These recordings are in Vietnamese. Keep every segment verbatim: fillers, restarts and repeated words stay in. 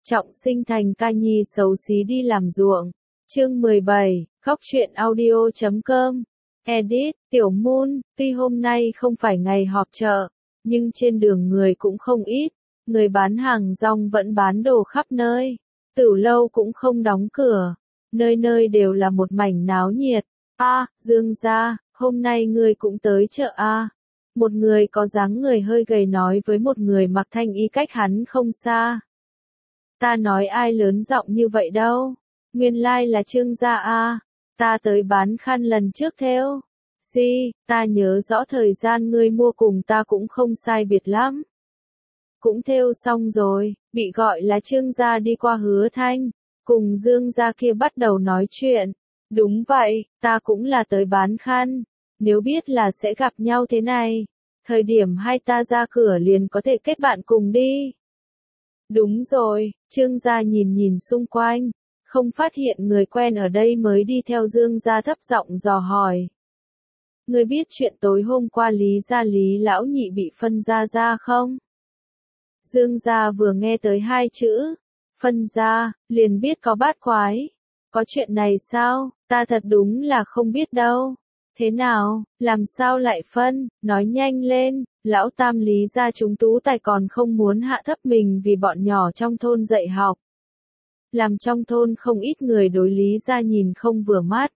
Trọng sinh thành ca nhi xấu xí đi làm ruộng. Chương mười bảy, khóc chuyện audio chấm com. Edit, Tiểu Moon, tuy hôm nay không phải ngày họp chợ, nhưng trên đường người cũng không ít, người bán hàng rong vẫn bán đồ khắp nơi. Tửu lâu cũng không đóng cửa, nơi nơi đều là một mảnh náo nhiệt. A, à, Dương gia, hôm nay ngươi cũng tới chợ a? À? Một người có dáng người hơi gầy nói với một người mặc thanh y cách hắn không xa. Ta nói ai lớn giọng như vậy đâu, nguyên lai là Trương gia a, à? Ta tới bán khăn lần trước theo. Di, ta nhớ rõ thời gian ngươi mua cùng ta cũng không sai biệt lắm. Cũng thêu xong rồi, bị gọi là Trương gia đi qua Hứa Thanh, cùng Dương gia kia bắt đầu nói chuyện. Đúng vậy, ta cũng là tới bán khăn, nếu biết là sẽ gặp nhau thế này, thời điểm hai ta ra cửa liền có thể kết bạn cùng đi. Đúng rồi, Trương gia nhìn nhìn xung quanh, không phát hiện người quen ở đây mới đi theo Dương gia thấp giọng dò hỏi. Ngươi biết chuyện tối hôm qua Lý gia Lý lão nhị bị phân gia ra không? Dương gia vừa nghe tới hai chữ, phân gia, liền biết có bát quái. Có chuyện này sao, ta thật đúng là không biết đâu. Thế nào, làm sao lại phân, nói nhanh lên, lão tam Lý gia chúng tú tài còn không muốn hạ thấp mình vì bọn nhỏ trong thôn dạy học. Làm trong thôn không ít người đối Lý gia nhìn không vừa mắt.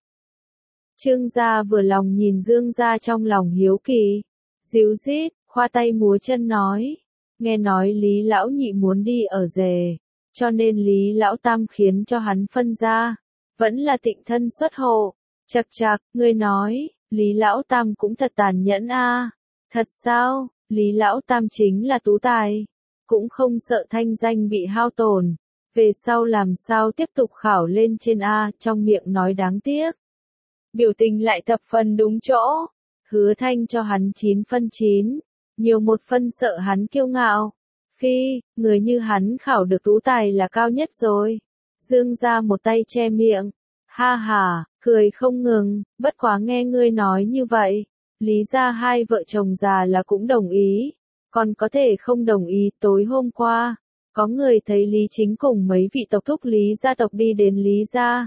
Trương gia vừa lòng nhìn Dương gia trong lòng hiếu kỳ, díu dít, khoa tay múa chân nói, nghe nói Lý lão nhị muốn đi ở rể, cho nên Lý lão tam khiến cho hắn phân gia, vẫn là tịnh thân xuất hộ. Chậc chậc, ngươi nói, Lý lão tam cũng thật tàn nhẫn a. À. Thật sao? Lý lão tam chính là tú tài, cũng không sợ thanh danh bị hao tổn, về sau làm sao tiếp tục khảo lên trên a, trong miệng nói đáng tiếc. Biểu tình lại thập phần đúng chỗ, Hứa Thanh cho hắn chín phân chín, nhiều một phân sợ hắn kiêu ngạo. Phi, người như hắn khảo được tú tài là cao nhất rồi. Dương gia một tay che miệng, ha ha, cười không ngừng, bất quá nghe ngươi nói như vậy, Lý gia hai vợ chồng già là cũng đồng ý, còn có thể không đồng ý. Tối hôm qua, có người thấy Lý Chính cùng mấy vị tộc thúc Lý gia tộc đi đến Lý gia.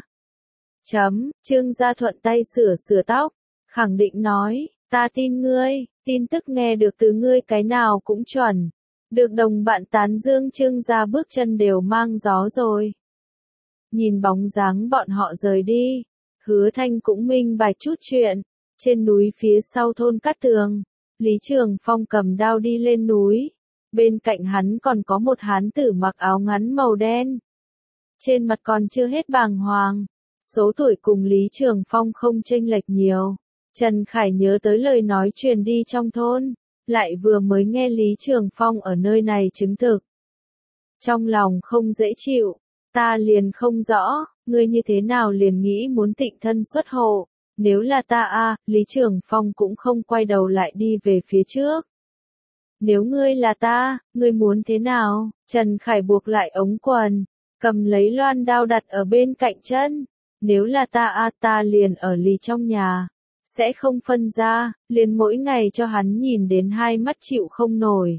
Chấm, Trương gia thuận tay sửa sửa tóc, khẳng định nói, ta tin ngươi, tin tức nghe được từ ngươi cái nào cũng chuẩn. Được đồng bạn tán dương Trương gia bước chân đều mang gió rồi. Nhìn bóng dáng bọn họ rời đi, Hứa Thanh cũng minh bạch chút chuyện. Trên núi phía sau thôn Cát Tường, Lý Trường Phong cầm đao đi lên núi. Bên cạnh hắn còn có một hán tử mặc áo ngắn màu đen. Trên mặt còn chưa hết bàng hoàng. Số tuổi cùng Lý Trường Phong không chênh lệch nhiều. Trần Khải nhớ tới lời nói truyền đi trong thôn, lại vừa mới nghe Lý Trường Phong ở nơi này chứng thực. Trong lòng không dễ chịu, ta liền không rõ, ngươi như thế nào liền nghĩ muốn tịnh thân xuất hộ, nếu là ta a, Lý Trường Phong cũng không quay đầu lại đi về phía trước. Nếu ngươi là ta, ngươi muốn thế nào? Trần Khải buộc lại ống quần, cầm lấy loan đao đặt ở bên cạnh chân. Nếu là ta a, ta liền ở Lý trong nhà, sẽ không phân ra, liền mỗi ngày cho hắn nhìn đến hai mắt chịu không nổi.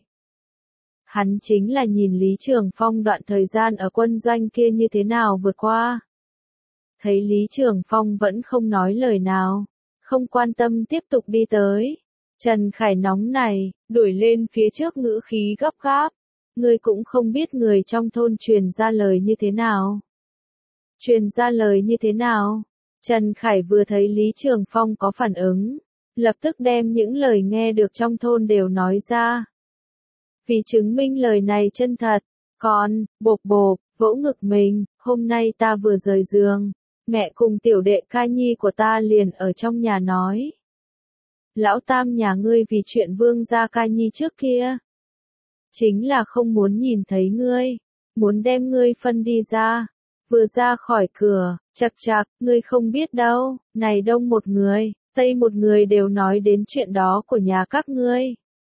Hắn chính là nhìn Lý Trường Phong đoạn thời gian ở quân doanh kia như thế nào vượt qua. Thấy Lý Trường Phong vẫn không nói lời nào, không quan tâm tiếp tục đi tới. Trần Khải nóng này, đuổi lên phía trước ngữ khí gấp gáp. Ngươi cũng không biết người trong thôn truyền ra lời như thế nào. Truyền ra lời như thế nào? Trần Khải vừa thấy Lý Trường Phong có phản ứng, lập tức đem những lời nghe được trong thôn đều nói ra. Vì chứng minh lời này chân thật, còn, bộp bộp, vỗ ngực mình, hôm nay ta vừa rời giường, mẹ cùng tiểu đệ ca nhi của ta liền ở trong nhà nói. Lão tam nhà ngươi vì chuyện Vương gia ca nhi trước kia, chính là không muốn nhìn thấy ngươi, muốn đem ngươi phân đi ra. Vừa ra khỏi cửa, chậc chậc, ngươi không biết đâu, này đông một người, tây một người đều nói đến chuyện đó của nhà các ngươi.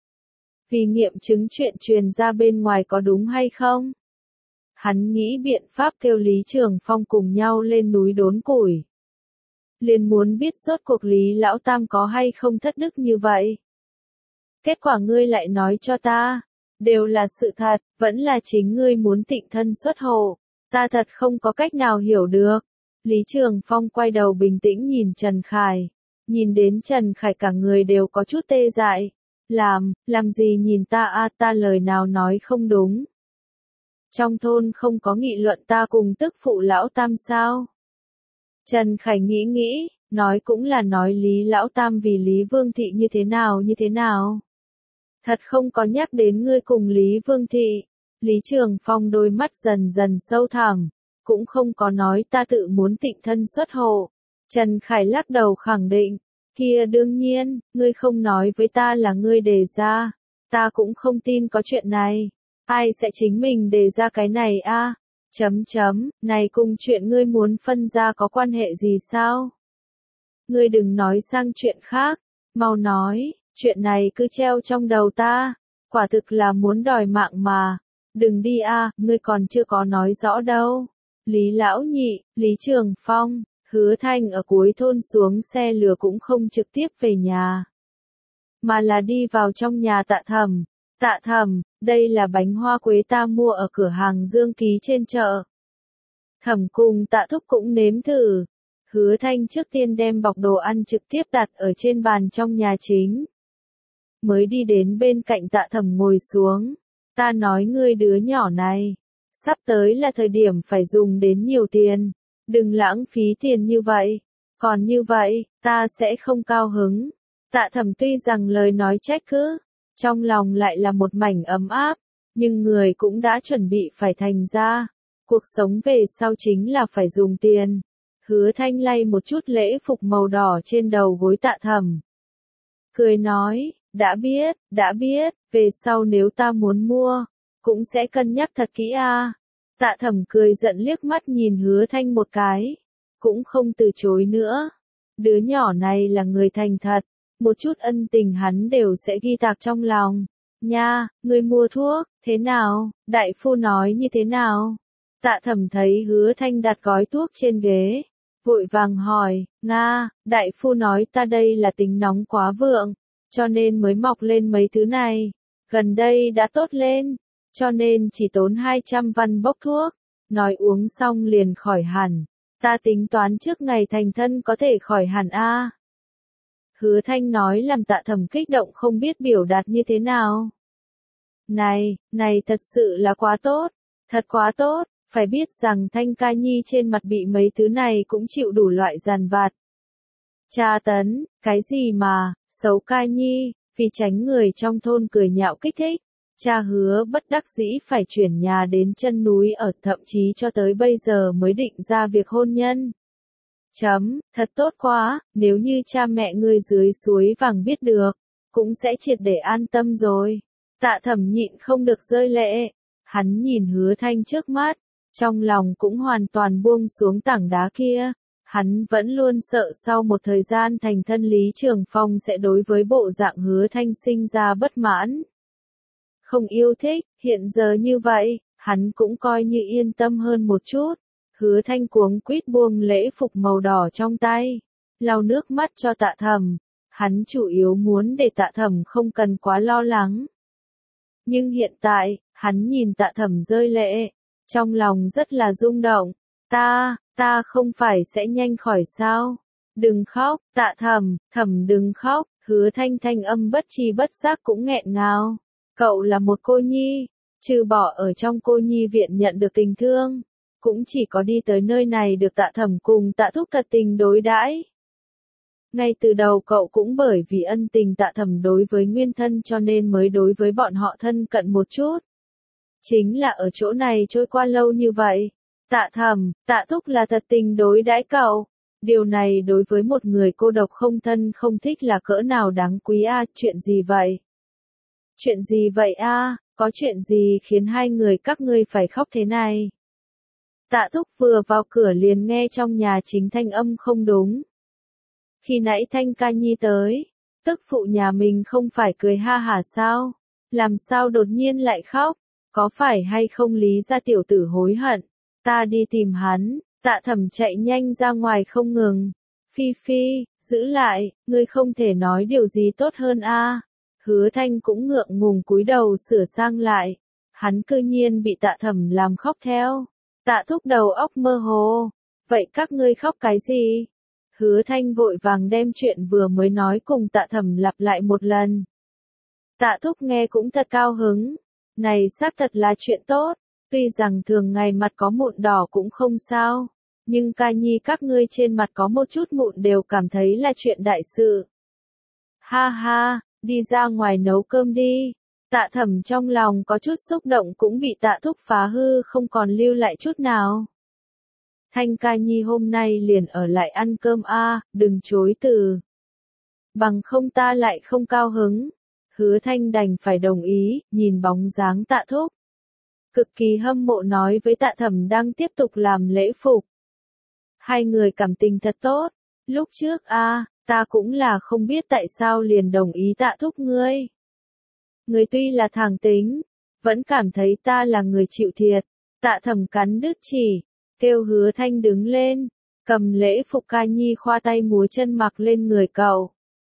Vì nghiệm chứng chuyện truyền ra bên ngoài có đúng hay không? Hắn nghĩ biện pháp kêu Lý Trường Phong cùng nhau lên núi đốn củi. Liền muốn biết rốt cuộc Lý lão tam có hay không thất đức như vậy. Kết quả ngươi lại nói cho ta, đều là sự thật, vẫn là chính ngươi muốn tịnh thân xuất hộ, ta thật không có cách nào hiểu được. Lý Trường Phong quay đầu bình tĩnh nhìn Trần Khải, nhìn đến Trần Khải cả người đều có chút tê dại. Làm, làm gì nhìn ta a, ta lời nào nói không đúng. Trong thôn không có nghị luận ta cùng tức phụ lão tam sao? Trần Khải nghĩ nghĩ, nói cũng là nói Lý lão tam vì Lý Vương Thị như thế nào như thế nào. Thật không có nhắc đến ngươi cùng Lý Vương Thị. Lý Trường Phong đôi mắt dần dần sâu thẳm, cũng không có nói ta tự muốn tịnh thân xuất hộ. Trần Khải lắc đầu khẳng định, kia đương nhiên, ngươi không nói với ta là ngươi đề ra, ta cũng không tin có chuyện này. Ai sẽ chính mình đề ra cái này a? Chấm chấm, này cùng chuyện ngươi muốn phân ra có quan hệ gì sao? Ngươi đừng nói sang chuyện khác, mau nói, chuyện này cứ treo trong đầu ta, quả thực là muốn đòi mạng mà. Đừng đi a, ngươi còn chưa có nói rõ đâu. Lý Lão Nhị, Lý Trường Phong, Hứa Thanh ở cuối thôn xuống xe lửa cũng không trực tiếp về nhà, mà là đi vào trong nhà Tạ Thẩm. Tạ Thẩm, đây là bánh hoa quế ta mua ở cửa hàng Dương Ký trên chợ. Thẩm cùng Tạ Thúc cũng nếm thử. Hứa Thanh trước tiên đem bọc đồ ăn trực tiếp đặt ở trên bàn trong nhà chính. Mới đi đến bên cạnh Tạ Thẩm ngồi xuống. Ta nói ngươi đứa nhỏ này, sắp tới là thời điểm phải dùng đến nhiều tiền, đừng lãng phí tiền như vậy, còn như vậy, ta sẽ không cao hứng. Tạ Thẩm tuy rằng lời nói trách cứ, trong lòng lại là một mảnh ấm áp, nhưng người cũng đã chuẩn bị phải thành ra, cuộc sống về sau chính là phải dùng tiền. Hứa Thanh lay một chút lễ phục màu đỏ trên đầu gối Tạ Thẩm, cười nói, đã biết, đã biết, về sau nếu ta muốn mua, cũng sẽ cân nhắc thật kỹ a. Tạ Thẩm cười giận liếc mắt nhìn Hứa Thanh một cái, cũng không từ chối nữa. Đứa nhỏ này là người thành thật, một chút ân tình hắn đều sẽ ghi tạc trong lòng. Nha, người mua thuốc, thế nào, đại phu nói như thế nào? Tạ Thẩm thấy Hứa Thanh đặt gói thuốc trên ghế, vội vàng hỏi, Nga, đại phu nói ta đây là tính nóng quá vượng, cho nên mới mọc lên mấy thứ này, gần đây đã tốt lên, cho nên chỉ tốn hai trăm văn bốc thuốc, nói uống xong liền khỏi hẳn, ta tính toán trước ngày thành thân có thể khỏi hẳn a. Hứa Thanh nói làm Tạ Thẩm kích động không biết biểu đạt như thế nào. Này, này thật sự là quá tốt, thật quá tốt, phải biết rằng Thanh ca nhi trên mặt bị mấy thứ này cũng chịu đủ loại giàn vặt. Tra tấn, cái gì mà, xấu ca nhi, vì tránh người trong thôn cười nhạo kích thích. Cha Hứa bất đắc dĩ phải chuyển nhà đến chân núi ở, thậm chí cho tới bây giờ mới định ra việc hôn nhân. Chấm, thật tốt quá, nếu như cha mẹ ngươi dưới suối vàng biết được, cũng sẽ triệt để an tâm rồi. Tạ Thẩm nhịn không được rơi lệ, hắn nhìn Hứa Thanh trước mắt, trong lòng cũng hoàn toàn buông xuống tảng đá kia. Hắn vẫn luôn sợ sau một thời gian thành thân Lý Trường Phong sẽ đối với bộ dạng Hứa Thanh sinh ra bất mãn. Không yêu thích, hiện giờ như vậy, hắn cũng coi như yên tâm hơn một chút. Hứa Thanh cuống quýt buông lễ phục màu đỏ trong tay, lau nước mắt cho Tạ Thẩm. Hắn chủ yếu muốn để Tạ Thẩm không cần quá lo lắng. Nhưng hiện tại, hắn nhìn Tạ Thẩm rơi lệ, trong lòng rất là rung động. Ta, ta không phải sẽ nhanh khỏi sao? Đừng khóc, Tạ Thẩm, Thẩm đừng khóc. Hứa Thanh thanh âm bất tri bất giác cũng nghẹn ngào. Cậu là một cô nhi, trừ bỏ ở trong cô nhi viện nhận được tình thương, cũng chỉ có đi tới nơi này được Tạ Thẩm cùng Tạ Thúc thật tình đối đãi. Ngay từ đầu cậu cũng bởi vì ân tình Tạ Thẩm đối với nguyên thân cho nên mới đối với bọn họ thân cận một chút. Chính là ở chỗ này trôi qua lâu như vậy, Tạ Thẩm, Tạ Thúc là thật tình đối đãi cậu. Điều này đối với một người cô độc không thân không thích là cỡ nào đáng quý a, chuyện gì vậy? Chuyện gì vậy a, có chuyện gì khiến hai người các ngươi phải khóc thế này? Tạ Thúc vừa vào cửa liền nghe trong nhà chính thanh âm không đúng. Khi nãy Thanh ca nhi tới, tức phụ nhà mình không phải cười ha hả sao? Làm sao đột nhiên lại khóc? Có phải hay không Lý gia tiểu tử hối hận? Ta đi tìm hắn. Tạ Thẩm chạy nhanh ra ngoài không ngừng. Phi Phi, giữ lại, ngươi không thể nói điều gì tốt hơn a. Hứa Thanh cũng ngượng ngùng cúi đầu sửa sang lại. Hắn cư nhiên bị Tạ Thẩm làm khóc theo. Tạ Thúc đầu óc mơ hồ. Vậy các ngươi khóc cái gì? Hứa Thanh vội vàng đem chuyện vừa mới nói cùng Tạ Thẩm lặp lại một lần. Tạ Thúc nghe cũng thật cao hứng. Này xác thật là chuyện tốt. Tuy rằng thường ngày mặt có mụn đỏ cũng không sao. Nhưng ca nhi các ngươi trên mặt có một chút mụn đều cảm thấy là chuyện đại sự. Ha ha, đi ra ngoài nấu cơm đi. Tạ Thẩm trong lòng có chút xúc động cũng bị Tạ Thúc phá hư không còn lưu lại chút nào. Thanh ca nhi hôm nay liền ở lại ăn cơm a, đừng chối từ. Bằng không ta lại không cao hứng. Hứa Thanh đành phải đồng ý, nhìn bóng dáng Tạ Thúc. Cực kỳ hâm mộ nói với Tạ Thẩm đang tiếp tục làm lễ phục. Hai người cảm tình thật tốt. Lúc trước a, ta cũng là không biết tại sao liền đồng ý Tạ Thúc ngươi. Người tuy là thẳng tính, vẫn cảm thấy ta là người chịu thiệt. Tạ Thẩm cắn đứt chỉ, kêu Hứa Thanh đứng lên, cầm lễ phục ca nhi khoa tay múa chân mặc lên người cậu.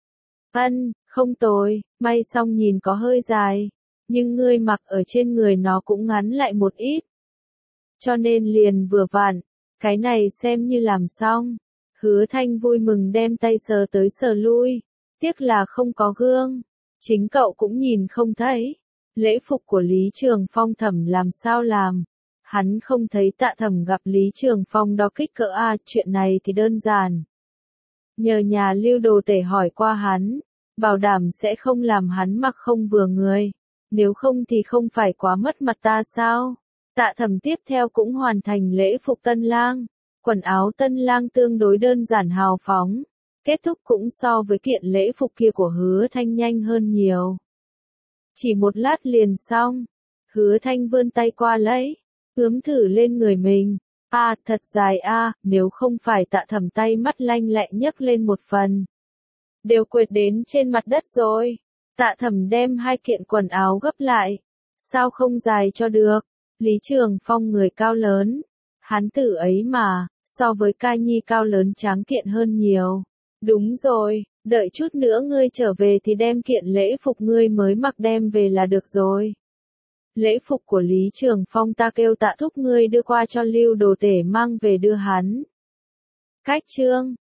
Ân, không tồi, may xong nhìn có hơi dài, nhưng ngươi mặc ở trên người nó cũng ngắn lại một ít. Cho nên liền vừa vặn, cái này xem như làm xong. Hứa Thanh vui mừng đem tay sờ tới sờ lui, tiếc là không có gương. Chính cậu cũng nhìn không thấy. Lễ phục của Lý Trường Phong Thẩm làm sao làm? Hắn không thấy Tạ Thẩm gặp Lý Trường Phong đó kích cỡ a, chuyện này thì đơn giản. Nhờ nhà lưu đồ tể hỏi qua hắn, bảo đảm sẽ không làm hắn mặc không vừa người. Nếu không thì không phải quá mất mặt ta sao? Tạ Thẩm tiếp theo cũng hoàn thành lễ phục tân lang. Quần áo tân lang tương đối đơn giản hào phóng. Kết thúc cũng so với kiện lễ phục kia của Hứa Thanh nhanh hơn nhiều. Chỉ một lát liền xong. Hứa Thanh vươn tay qua lấy, ướm thử lên người mình. À, thật dài a, à, nếu không phải Tạ Thẩm tay mắt lanh lẹ nhấc lên một phần. Đều quệt đến trên mặt đất rồi. Tạ Thẩm đem hai kiện quần áo gấp lại. Sao không dài cho được? Lý Trường Phong người cao lớn. Hắn tử ấy mà, so với ca nhi cao lớn tráng kiện hơn nhiều. Đúng rồi, đợi chút nữa ngươi trở về thì đem kiện lễ phục ngươi mới mặc đem về là được rồi. Lễ phục của Lý Trường Phong ta kêu Tạ Thúc ngươi đưa qua cho lưu đồ tể mang về đưa hắn. Cách chương